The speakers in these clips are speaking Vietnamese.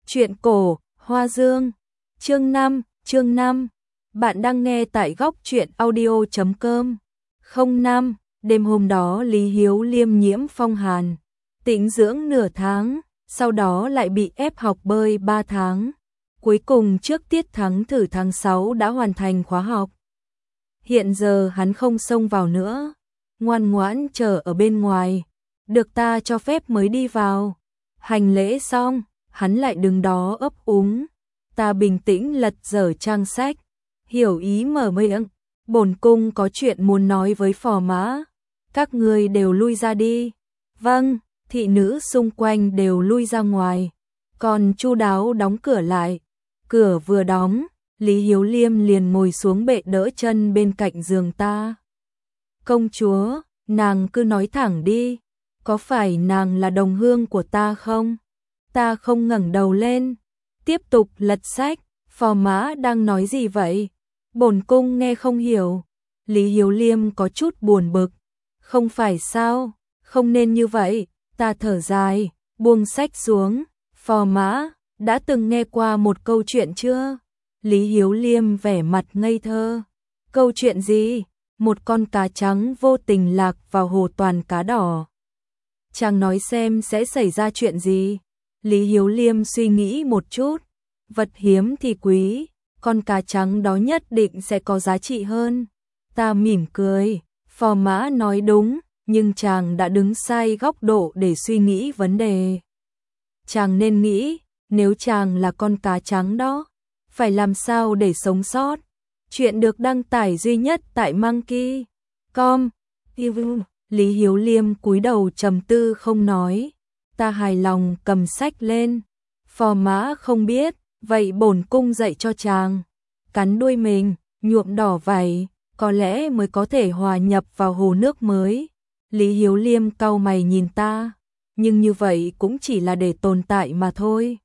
Truyện cổ, Hoa Dương, chương 5. Bạn đang nghe tại góc truyện audio.com. 05. Đêm hôm đó Lý Hiếu Liêm nhiễm phong hàn, tĩnh dưỡng nửa tháng, sau đó lại bị ép học bơi 3 tháng. Cuối cùng trước tiết thắng thử tháng 6 đã hoàn thành khóa học. Hiện giờ hắn không xông vào nữa, ngoan ngoãn chờ ở bên ngoài, được ta cho phép mới đi vào. Hành lễ xong, hắn lại đứng đó ấp úng. Ta bình tĩnh lật dở trang sách, hiểu ý mở miệng. Bổn cung có chuyện muốn nói với phò mã. Các ngươi đều lui ra đi. Vâng, thị nữ xung quanh đều lui ra ngoài. Còn chu đáo đóng cửa lại. Cửa vừa đóng, Lý Hiếu Liêm liền ngồi xuống bệ đỡ chân bên cạnh giường ta. Công chúa, nàng cứ nói thẳng đi. Có phải nàng là đồng hương của ta không? Ta không ngẩng đầu lên, tiếp tục lật sách. Phò mã đang nói gì vậy? Bổn cung nghe không hiểu. Lý Hiếu Liêm có chút buồn bực. Không phải sao, không nên như vậy. Ta thở dài, buông sách xuống. Phò mã, đã từng nghe qua một câu chuyện chưa? Lý Hiếu Liêm vẻ mặt ngây thơ. Câu chuyện gì? Một con cá trắng vô tình lạc vào hồ toàn cá đỏ. Chàng nói xem sẽ xảy ra chuyện gì? Lý Hiếu Liêm suy nghĩ một chút. Vật hiếm thì quý, con cá trắng đó nhất định sẽ có giá trị hơn. Ta mỉm cười, phò mã nói đúng, nhưng chàng đã đứng sai góc độ để suy nghĩ vấn đề. Chàng nên nghĩ, nếu chàng là con cá trắng đó, phải làm sao để sống sót? Chuyện được đăng tải duy nhất tại Monkey.com. Lý Hiếu Liêm cúi đầu trầm tư không nói. Ta hài lòng cầm sách lên. Phò mã không biết, vậy bổn cung dạy cho chàng. Cắn đuôi mình, nhuộm đỏ vảy, có lẽ mới có thể hòa nhập vào hồ nước mới. Lý Hiếu Liêm cau mày nhìn ta, nhưng như vậy cũng chỉ là để tồn tại mà thôi.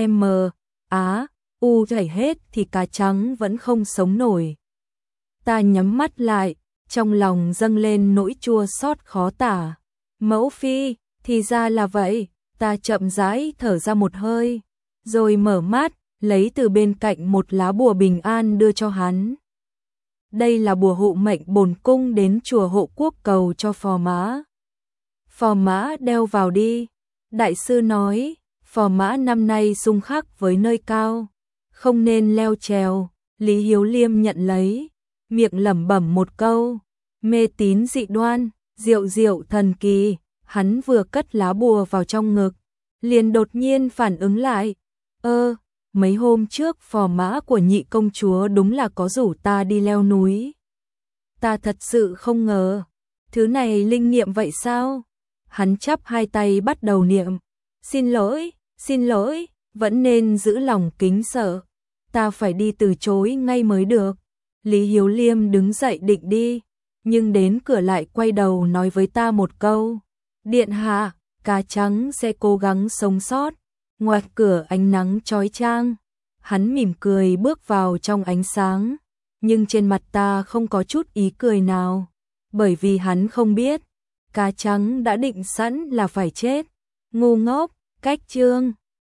U chảy hết thì cá trắng vẫn không sống nổi. Ta nhắm mắt lại, trong lòng dâng lên nỗi chua xót khó tả. Mẫu phi, thì ra là vậy. Ta chậm rãi thở ra một hơi, rồi mở mắt, lấy từ bên cạnh một lá bùa bình an đưa cho hắn. Đây là bùa hộ mệnh bổn cung đến chùa Hộ Quốc cầu cho phò mã. Phò mã đeo vào đi. Đại sư nói, phò mã năm nay xung khắc với nơi cao, không nên leo trèo. Lý Hiếu Liêm nhận lấy, miệng lẩm bẩm một câu, mê tín dị đoan, diệu diệu thần kỳ. Hắn vừa cất lá bùa vào trong ngực, liền đột nhiên phản ứng lại. Mấy hôm trước phò mã của nhị công chúa đúng là có rủ ta đi leo núi. Ta thật sự không ngờ, thứ này linh nghiệm vậy sao? Hắn chắp hai tay bắt đầu niệm. Xin lỗi, vẫn nên giữ lòng kính sợ. Ta phải đi từ chối ngay mới được. Lý Hiếu Liêm đứng dậy định đi, nhưng đến cửa lại quay đầu nói với ta một câu. Điện hạ, cá trắng sẽ cố gắng sống sót. Ngoài cửa ánh nắng chói chang, hắn mỉm cười bước vào trong ánh sáng, nhưng trên mặt ta không có chút ý cười nào, bởi vì hắn không biết, cá trắng đã định sẵn là phải chết. Ngu ngốc, cách chương.